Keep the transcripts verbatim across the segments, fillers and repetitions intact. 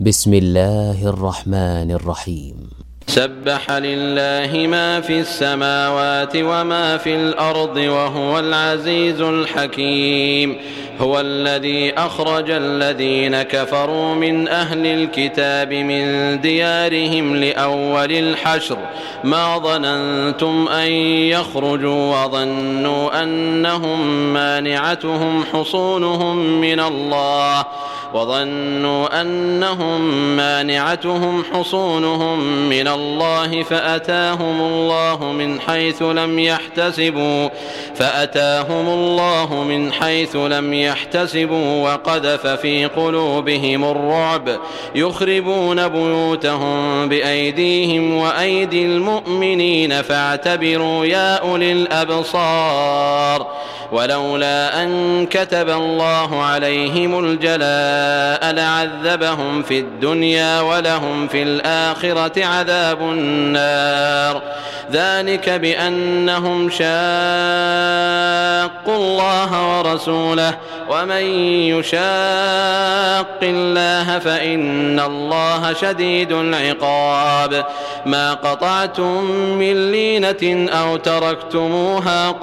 بسم الله الرحمن الرحيم. سبح لله ما في السماوات وما في الأرض وهو العزيز الحكيم. هو الذي أخرج الذين كفروا من أهل الكتاب من ديارهم لأول الحشر ما ظننتم أن يخرجوا وظنوا أنهم مانعتهم حصونهم من الله وظنوا أنهم مانعتهم حصونهم من الله فأتاهم الله من حيث لم يحتسبوا فأتاهم الله من حيث لم يحتسبوا وقذف في قلوبهم الرعب يخربون بيوتهم بأيديهم وأيدي المؤمنين فاعتبروا يا أولي الأبصار. ولولا أن كتب الله عليهم الجلاء لعذبهم في الدنيا ولهم في الآخرة عذاب النار. ذلك بأنهم شاقوا الله ورسوله ومن يشاق الله فإن الله شديد العقاب. ما قطعتم من لينة أو تركتموها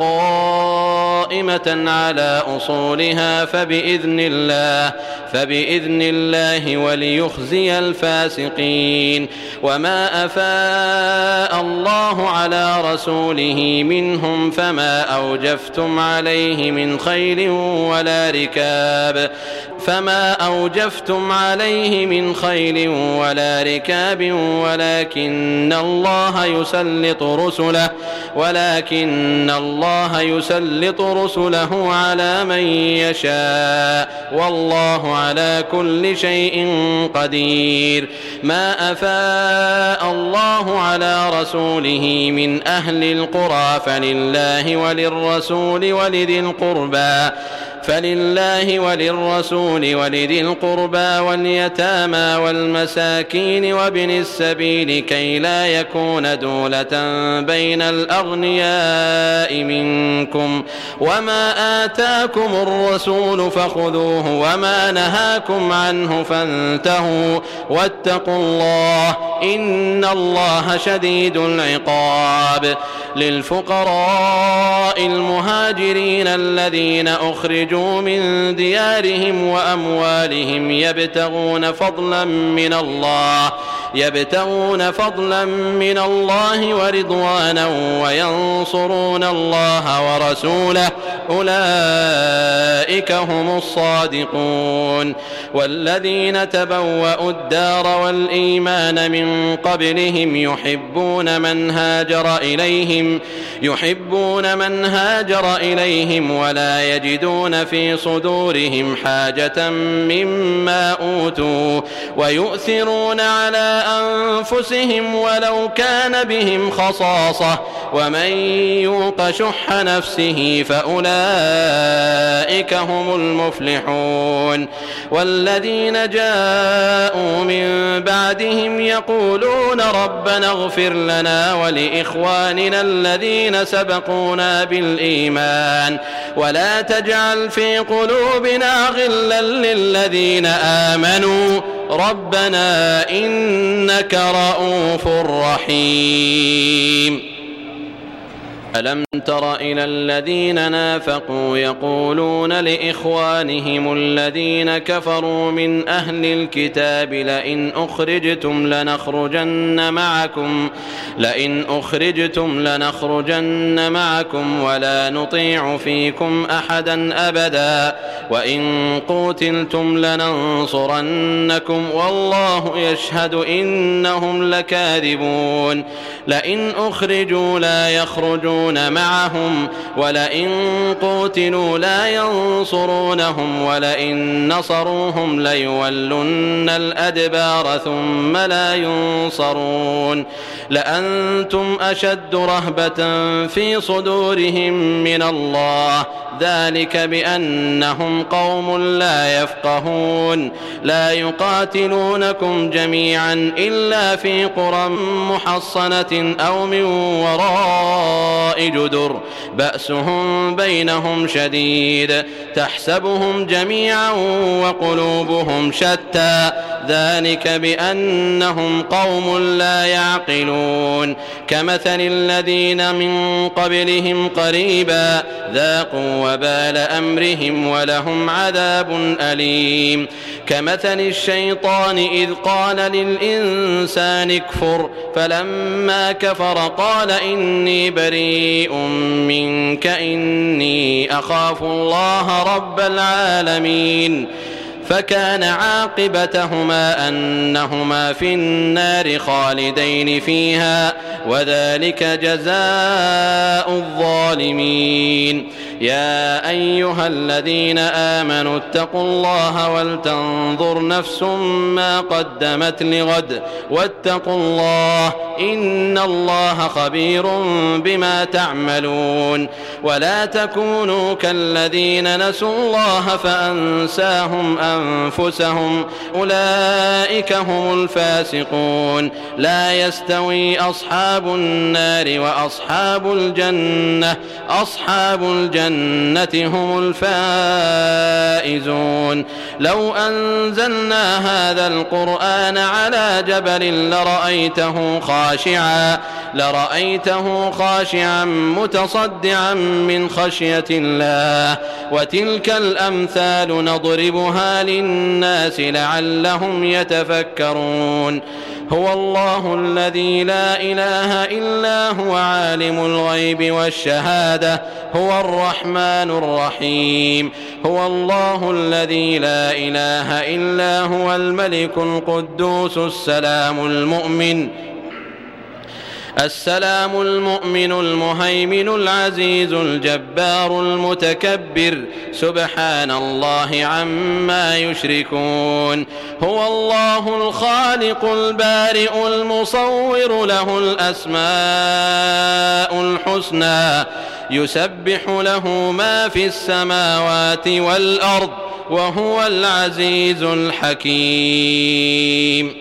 قائمة على أصولها فبإذن الله فبإذن الله وليخزي الفاسقين. وما أفاء الله على رسوله منهم فما أوجفتم عليه من خيل ولا ركاب فما أوجفتم عليه من خيل ولا ركاب ولكن الله يسلط رسله ولكن الله يسلط رسله على من يشاء والله على كل شيء قدير. ما أفاء الله على رسوله من أهل القرى فلله وللرسول ولذي القربى فلله وللرسول ولذي القربى واليتامى والمساكين وابن السبيل كي لا يكون دولة بين الأغنياء منكم. وما آتاكم الرسول فخذوه وما نهاكم عنه فانتهوا واتقوا الله إن الله شديد العقاب. للفقراء المهاجرين الذين أخرجوا من ديارهم وأموالهم يبتغون فضلا من الله يبتغون فضلا من الله ورضوانا وينصرون الله ورسوله أولئك هم الصادقون. والذين تبوأوا الدار والإيمان من قبلهم يحبون من هاجر إليهم يحبون من هاجر إليهم ولا يجدون في صدورهم حاجة مما أوتوا ويؤثرون على أنفسهم ولو كان بهم خصاصة ومن يوق شح نفسه فأولئك هم المفلحون. والذين جاءوا من بعدهم يقولون ربنا اغفر لنا ولإخواننا الذين سبقونا بالإيمان ولا تجعل في قلوبنا غلا للذين آمنوا ربنا إنك رؤوف رحيم. ألم تر إلى الذين نافقوا يقولون لإخوانهم الذين كفروا من أهل الكتاب لئن أخرجتم لنخرجن معكم لئن أخرجتم لنخرجن معكم ولا نطيع فيكم أحدا أبدا وإن قوتلتم لننصرنكم والله يشهد إنهم لكاذبون. لئن أخرجوا لا يخرجون معهم ولئن قوتلوا لا ينصرونهم ولئن نصروهم ليولن الأدبار ثم لا ينصرون. لأنتم أشد رهبة في صدورهم من الله ذلك بأنهم قوم لا يفقهون. لا يقاتلونكم جميعا إلا في قرى محصنة أو من وراء جدر بأسهم بينهم شديد تحسبهم جميعا وقلوبهم شتى ذلك بأنهم قوم لا يعقلون كمثل الذين من قبلهم قريبا ذاقوا وبال أمرهم ولهم عذاب أليم كمثل الشيطان إذ قال للإنسان اكفر فلما كفر قال إني بريء منك إني أخاف الله رب العالمين فكان عاقبتهما أنهما في النار خالدين فيها وذلك جزاء الظالمين يا أيها الذين آمنوا اتقوا الله ولتنظر نفس ما قدمت لغد واتقوا الله إن الله خبير بما تعملون ولا تكونوا كالذين نسوا الله فأنساهم أنفسهم أولئك هم الفاسقون لا يستوي أصحاب النار وأصحاب الجنة أصحاب الجنة هم الفائزون لو أنزلنا هذا القرآن على جبل لرأيته خاشعا لرأيته خاشعا متصدعا من خشية الله وتلك الأمثال نضربها للناس لعلهم يتفكرون هو الله الذي لا إله إلا هو عالم الغيب والشهادة هو الرحمن الرحيم هو الله الذي لا إله إلا هو الملك القدوس السلام المؤمن السلام المؤمن المهيمن العزيز الجبار المتكبر سبحان الله عما يشركون هو الله الخالق البارئ المصور له الأسماء الحسنى يسبح له ما في السماوات والأرض وهو العزيز الحكيم